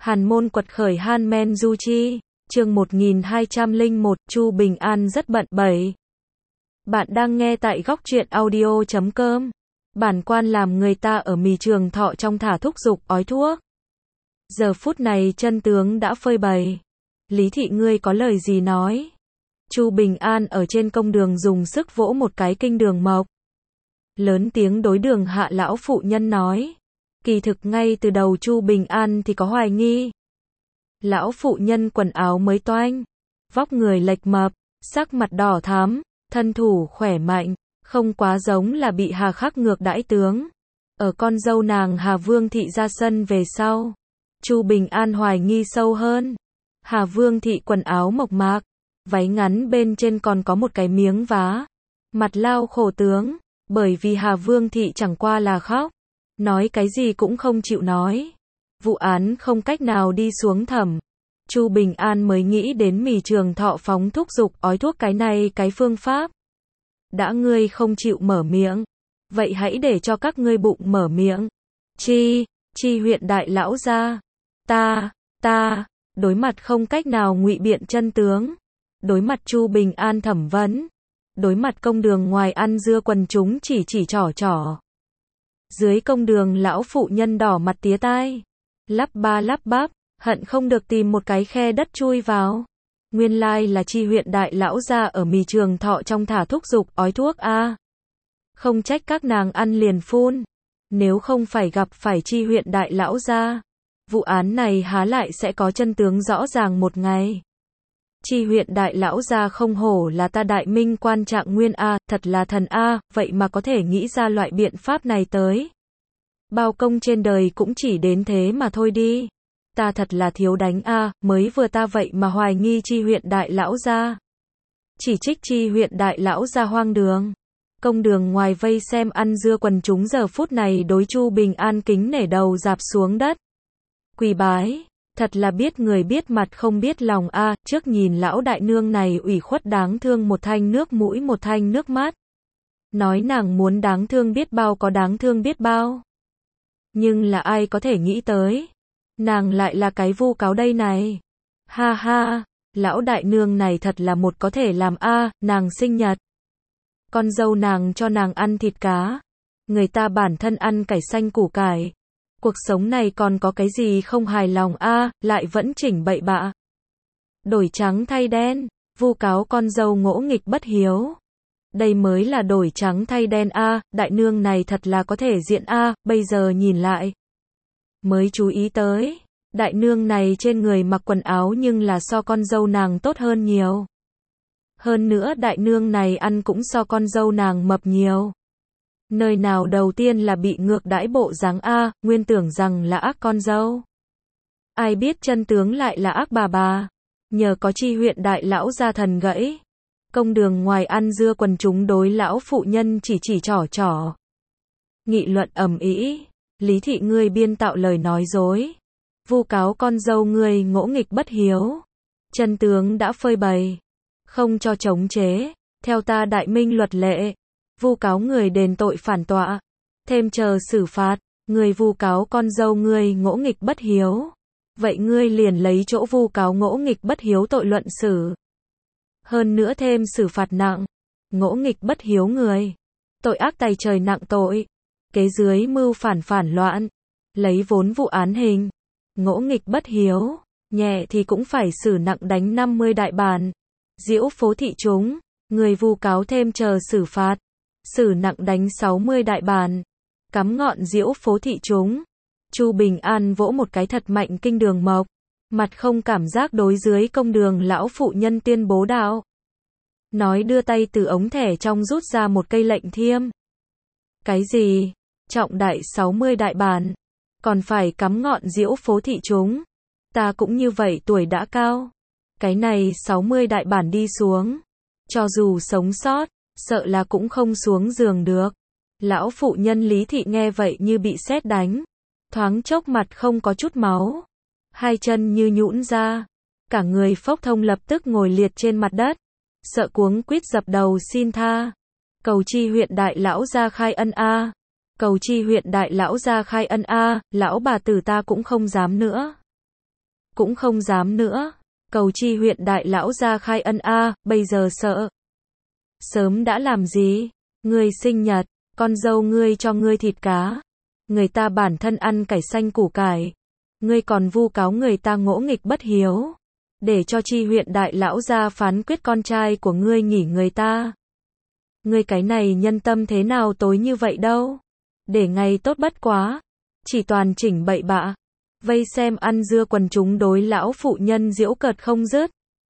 Hàn môn quật khởi Han Men Du Chi, chương 1201, Chu Bình An rất bận. 7. Bạn đang nghe tại góc truyện audio.com. Bản quan làm người ta ở mì trường thọ trong thả thúc giục ói thuốc. Giờ phút này chân tướng đã phơi bày. Lý thị ngươi có lời gì nói? Chu Bình An ở trên công đường dùng sức vỗ một cái kinh đường mộc. Lớn tiếng đối đường hạ lão phụ nhân nói. Kỳ thực ngay từ đầu Chu Bình An thì có hoài nghi. Lão phụ nhân quần áo mới toanh, vóc người lệch mập, sắc mặt đỏ thắm, thân thủ khỏe mạnh, không quá giống là bị Hà Khắc ngược đãi tướng. Ở con dâu nàng Hà Vương thị ra sân về sau, Chu Bình An hoài nghi sâu hơn. Hà Vương thị quần áo mộc mạc, váy ngắn bên trên còn có một cái miếng vá, mặt lao khổ tướng, bởi vì Hà Vương thị chẳng qua là khóc, nói cái gì cũng không chịu nói. Vụ án không cách nào đi xuống thẩm. Chu Bình An mới nghĩ đến mì trường thọ phóng thúc giục ói thuốc cái này cái phương pháp. Đã ngươi không chịu mở miệng, vậy hãy để cho các ngươi bụng mở miệng. Chi huyện đại lão gia. Ta, đối mặt không cách nào ngụy biện chân tướng. Đối mặt Chu Bình An thẩm vấn. Đối mặt công đường ngoài ăn dưa quần chúng chỉ trỏ. Dưới công đường lão phụ nhân đỏ mặt tía tai, lắp bắp, hận không được tìm một cái khe đất chui vào. Nguyên lai là Chi huyện đại lão gia ở mì trường thọ trong thả thúc giục ói thuốc a. Không trách các nàng ăn liền phun. Nếu không phải gặp phải Chi huyện đại lão gia, vụ án này há lại sẽ có chân tướng rõ ràng một ngày. Chi huyện đại lão gia không hổ là ta đại minh quan trạng nguyên a, thật là thần a, vậy mà có thể nghĩ ra loại biện pháp này tới. Bao công trên đời cũng chỉ đến thế mà thôi đi. Ta thật là thiếu đánh a, mới vừa ta vậy mà hoài nghi Chi huyện đại lão gia. Chỉ trích Chi huyện đại lão gia hoang đường. Công đường ngoài vây xem ăn dưa quần chúng giờ phút này đối Chu Bình An kính nể đầu rạp xuống đất. Quỳ bái, thật là biết người biết mặt không biết lòng a, trước nhìn lão đại nương này ủy khuất đáng thương một thanh nước mũi một thanh nước mắt. Nói nàng muốn đáng thương biết bao có đáng thương biết bao. Nhưng là ai có thể nghĩ tới, nàng lại là cái vu cáo đây này. Ha, lão đại nương này thật là một có thể làm a, nàng sinh nhật. Con dâu nàng cho nàng ăn thịt cá. Người ta bản thân ăn cải xanh củ cải. Cuộc sống này còn có cái gì không hài lòng a, lại vẫn chỉnh bậy bạ. Đổi trắng thay đen, vu cáo con dâu ngỗ nghịch bất hiếu. Đây mới là đổi trắng thay đen a, đại nương này thật là có thể diện a, bây giờ nhìn lại. Mới chú ý tới, đại nương này trên người mặc quần áo nhưng là so con dâu nàng tốt hơn nhiều. Hơn nữa đại nương này ăn cũng so con dâu nàng mập nhiều. Nơi nào đầu tiên là bị ngược đãi bộ dáng a, nguyên tưởng rằng là ác con dâu. Ai biết chân tướng lại là ác bà. Nhờ có Chi huyện đại lão gia thần gãy. Công đường ngoài ăn dưa quần chúng đối lão phụ nhân chỉ trỏ. Nghị luận ầm ĩ, Lý thị ngươi biên tạo lời nói dối. Vu cáo con dâu ngươi ngỗ nghịch bất hiếu. Chân tướng đã phơi bày. Không cho chống chế, theo ta đại minh luật lệ. Vu cáo người đền tội phản tọa. Thêm chờ xử phạt, người vu cáo con dâu ngươi ngỗ nghịch bất hiếu. Vậy ngươi liền lấy chỗ vu cáo ngỗ nghịch bất hiếu tội luận xử. Hơn nữa thêm xử phạt nặng. Ngỗ nghịch bất hiếu người. Tội ác tày trời nặng tội. Kế dưới mưu phản loạn. Lấy vốn vụ án hình. Ngỗ nghịch bất hiếu. Nhẹ thì cũng phải xử nặng đánh 50 đại bản. Diễu phố thị chúng. Người vu cáo thêm chờ xử phạt. Xử nặng đánh 60 đại bản. Cắm ngọn diễu phố thị chúng. Chu Bình An vỗ một cái thật mạnh kinh đường mộc. Mặt không cảm giác đối dưới công đường lão phụ nhân tuyên bố đạo. Nói đưa tay từ ống thẻ trong rút ra một cây lệnh thiêm. Cái gì? Trọng đại 60 đại bản. Còn phải cắm ngọn diễu phố thị chúng. Ta cũng như vậy tuổi đã cao. Cái này 60 đại bản đi xuống. Cho dù sống sót, sợ là cũng không xuống giường được. Lão phụ nhân Lý thị nghe vậy như bị sét đánh. Thoáng chốc mặt không có chút máu. Hai chân như nhũn ra. Cả người phốc thông lập tức ngồi liệt trên mặt đất. Sợ cuống quýt dập đầu xin tha. Cầu Chi huyện đại lão gia khai ân a. Cầu Chi huyện đại lão gia khai ân a, lão bà tử ta cũng không dám nữa. cũng không dám nữa. Cầu chi huyện đại lão gia khai ân a, bây giờ sợ. Sớm đã làm gì? Ngươi sinh nhật, con dâu ngươi cho ngươi thịt cá. Người ta bản thân ăn cải xanh củ cải. Ngươi còn vu cáo người ta ngỗ nghịch bất hiếu. Để cho chi huyện đại lão gia phán quyết con trai của ngươi nghỉ người ta. Ngươi cái này nhân tâm thế nào tối như vậy đâu. Để ngày tốt bất quá. Chỉ toàn chỉnh bậy bạ. Vây xem ăn dưa quần chúng đối lão phụ nhân giễu cợt không dứt.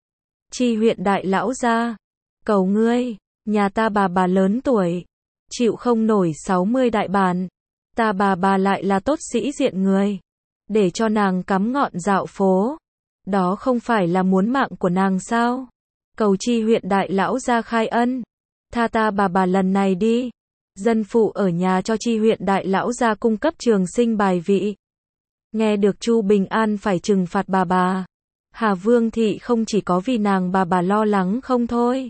Chi huyện đại lão gia, cầu ngươi, nhà ta bà lớn tuổi, chịu không nổi 60 đại bản. Ta bà lại là tốt sĩ diện người. Để cho nàng cắm ngọn dạo phố. Đó không phải là muốn mạng của nàng sao? Cầu chi huyện đại lão gia khai ân. Tha ta bà lần này đi. Dân phụ ở nhà cho chi huyện đại lão gia cung cấp trường sinh bài vị. Nghe được Chu Bình An phải trừng phạt bà. Hà Vương Thị không chỉ có vì nàng bà lo lắng không thôi.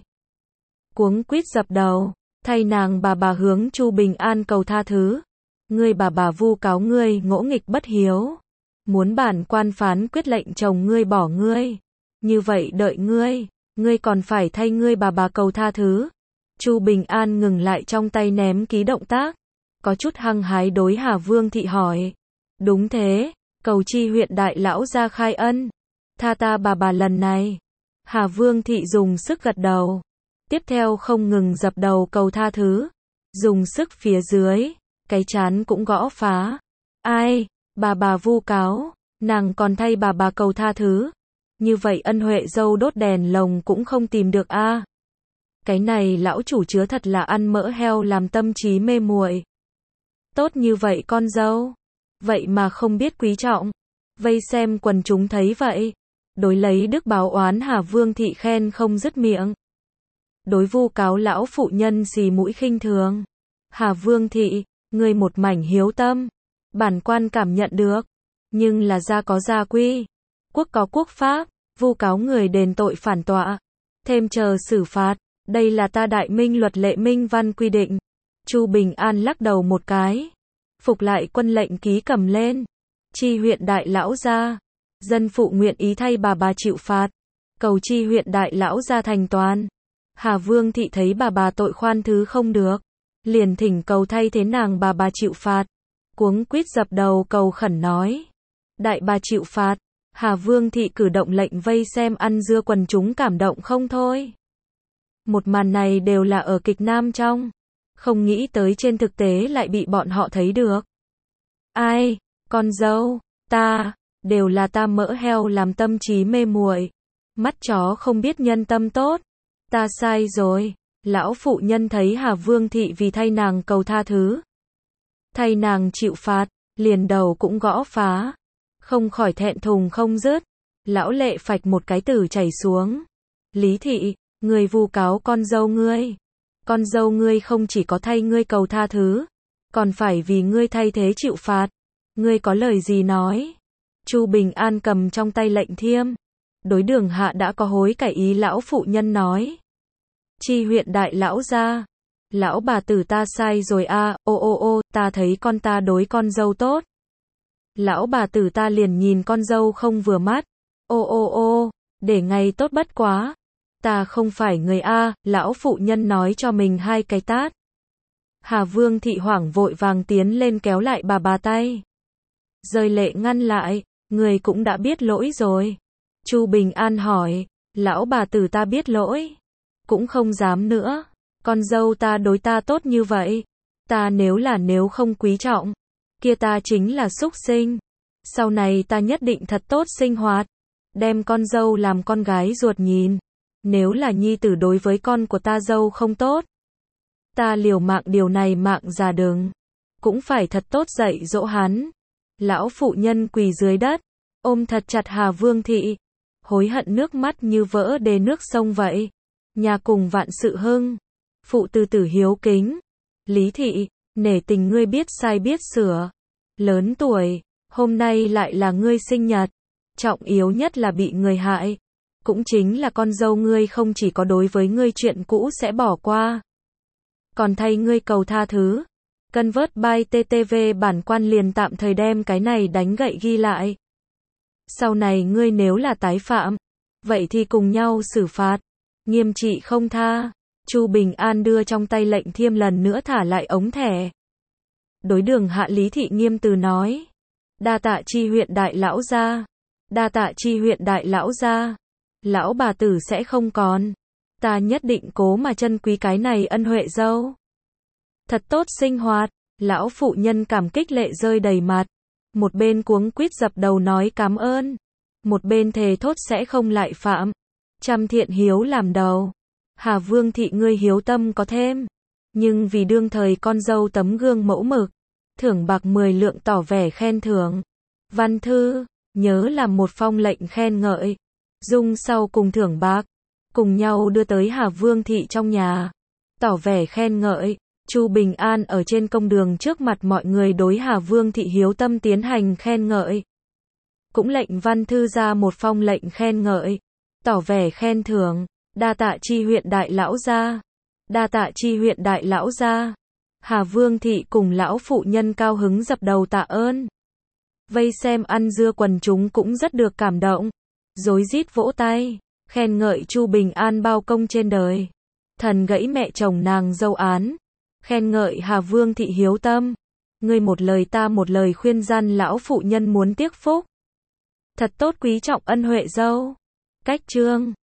Cuống quýt dập đầu, thay nàng bà hướng Chu Bình An cầu tha thứ. Ngươi bà vu cáo ngươi ngỗ nghịch bất hiếu. Muốn bản quan phán quyết lệnh chồng ngươi bỏ ngươi. Như vậy đợi ngươi còn phải thay ngươi bà cầu tha thứ. Chu Bình An ngừng lại trong tay ném ký động tác. Có chút hăng hái đối Hà Vương Thị hỏi. Đúng thế, cầu chi huyện đại lão gia khai ân. Tha ta bà lần này. Hà Vương Thị dùng sức gật đầu. Tiếp theo không ngừng dập đầu cầu tha thứ. Dùng sức phía dưới, cái trán cũng gõ phá. Ai, bà vu cáo, nàng còn thay bà cầu tha thứ. Như vậy ân huệ dâu đốt đèn lồng cũng không tìm được a. Cái này lão chủ chứa thật là ăn mỡ heo làm tâm trí mê muội. Tốt như vậy con dâu. Vậy mà không biết quý trọng. Vây xem quần chúng thấy vậy. Đối lấy đức báo oán Hà Vương Thị khen không dứt miệng. Đối vu cáo lão phụ nhân xì mũi khinh thường. Hà Vương Thị, ngươi một mảnh hiếu tâm. Bản quan cảm nhận được. Nhưng là gia có gia quy. Quốc có quốc pháp. Vu cáo người đền tội phản tọa. Thêm chờ xử phạt. Đây là ta đại minh luật lệ minh văn quy định. Chu Bình An lắc đầu một cái. Phục lại quân lệnh ký cầm lên. Chi huyện đại lão gia. Dân phụ nguyện ý thay bà chịu phạt. Cầu chi huyện đại lão gia thành toàn. Hà Vương Thị thấy bà tội khoan thứ không được. Liền thỉnh cầu thay thế nàng bà chịu phạt. Cuống quýt dập đầu cầu khẩn nói. Đại bà chịu phạt. Hà Vương Thị cử động lệnh vây xem ăn dưa quần chúng cảm động không thôi. Một màn này đều là ở kịch nam trong. Không nghĩ tới trên thực tế lại bị bọn họ thấy được. Ai, con dâu, ta, đều là ta mỡ heo làm tâm trí mê muội. Mắt chó không biết nhân tâm tốt. Ta sai rồi. Lão phụ nhân thấy Hà Vương Thị vì thay nàng cầu tha thứ. Thay nàng chịu phạt, liền đầu cũng gõ phá. Không khỏi thẹn thùng không dứt. Lão lệ phạch một cái tử chảy xuống. Lý Thị, ngươi vu cáo con dâu ngươi. Con dâu ngươi không chỉ có thay ngươi cầu tha thứ, còn phải vì ngươi thay thế chịu phạt. Ngươi có lời gì nói? Chu Bình An cầm trong tay lệnh thiêm. Đối Đường hạ đã có hối cải ý lão phụ nhân nói. Chi huyện đại lão gia. Lão bà tử ta sai rồi a, ô, ta thấy con ta đối con dâu tốt. Lão bà tử ta liền nhìn con dâu không vừa mắt. Ô, để ngày tốt bất quá. Ta không phải người a, lão phụ nhân nói cho mình hai cái tát. Hà Vương Thị hoảng vội vàng tiến lên kéo lại bà tay. Rơi lệ ngăn lại, người cũng đã biết lỗi rồi. Chu Bình An hỏi, lão bà tử ta biết lỗi. Cũng không dám nữa. Con dâu ta đối ta tốt như vậy. Ta nếu không quý trọng. Kia ta chính là súc sinh. Sau này ta nhất định thật tốt sinh hoạt. Đem con dâu làm con gái ruột nhìn. Nếu là nhi tử đối với con của ta dâu không tốt. Ta liều mạng điều này mạng già đừng. Cũng phải thật tốt dạy dỗ hắn. Lão phụ nhân quỳ dưới đất. Ôm thật chặt Hà Vương Thị. Hối hận nước mắt như vỡ đê nước sông vậy. Nhà cùng vạn sự hưng. Phụ từ tử hiếu kính. Lý Thị, nể tình ngươi biết sai biết sửa. Lớn tuổi, hôm nay lại là ngươi sinh nhật. Trọng yếu nhất là bị người hại. Cũng chính là con dâu ngươi không chỉ có đối với ngươi chuyện cũ sẽ bỏ qua. Còn thay ngươi cầu tha thứ. Convert by TTV bản quan liền tạm thời đem cái này đánh gậy ghi lại. Sau này ngươi nếu là tái phạm, vậy thì cùng nhau xử phạt, nghiêm trị không tha. Chu Bình An đưa trong tay lệnh thiêm lần nữa thả lại ống thẻ. Đối Đường Hạ Lý Thị nghiêm từ nói. Đa tạ Chi huyện đại lão gia. Đa tạ Chi huyện đại lão gia. Lão bà tử sẽ không còn. Ta nhất định cố mà trân quý cái này ân huệ dâu. Thật tốt sinh hoạt. Lão phụ nhân cảm kích lệ rơi đầy mặt. Một bên cuống quýt dập đầu nói cảm ơn. Một bên thề thốt sẽ không lại phạm. Trăm thiện hiếu làm đầu. Hà Vương thị ngươi hiếu tâm có thêm. Nhưng vì đương thời con dâu tấm gương mẫu mực. Thưởng bạc 10 lượng tỏ vẻ khen thưởng. Văn thư, nhớ làm một phong lệnh khen ngợi. Dung sau cùng thưởng bạc. Cùng nhau đưa tới Hà Vương thị trong nhà. Tỏ vẻ khen ngợi. Chu Bình An ở trên công đường trước mặt mọi người đối Hà Vương thị hiếu tâm tiến hành khen ngợi. Cũng lệnh văn thư ra một phong lệnh khen ngợi. Tỏ vẻ khen thưởng. Đa tạ Chi huyện đại lão gia. Đa tạ Chi huyện đại lão gia. Hà Vương thị cùng lão phụ nhân cao hứng dập đầu tạ ơn. Vây xem ăn dưa quần chúng cũng rất được cảm động. Rối rít vỗ tay. Khen ngợi Chu Bình An bao công trên đời. Thần gãy mẹ chồng nàng dâu án. Khen ngợi Hà Vương thị hiếu tâm. Ngươi một lời ta một lời khuyên gian lão phụ nhân muốn tiếc phúc. Thật tốt quý trọng ân huệ dâu. Cách chương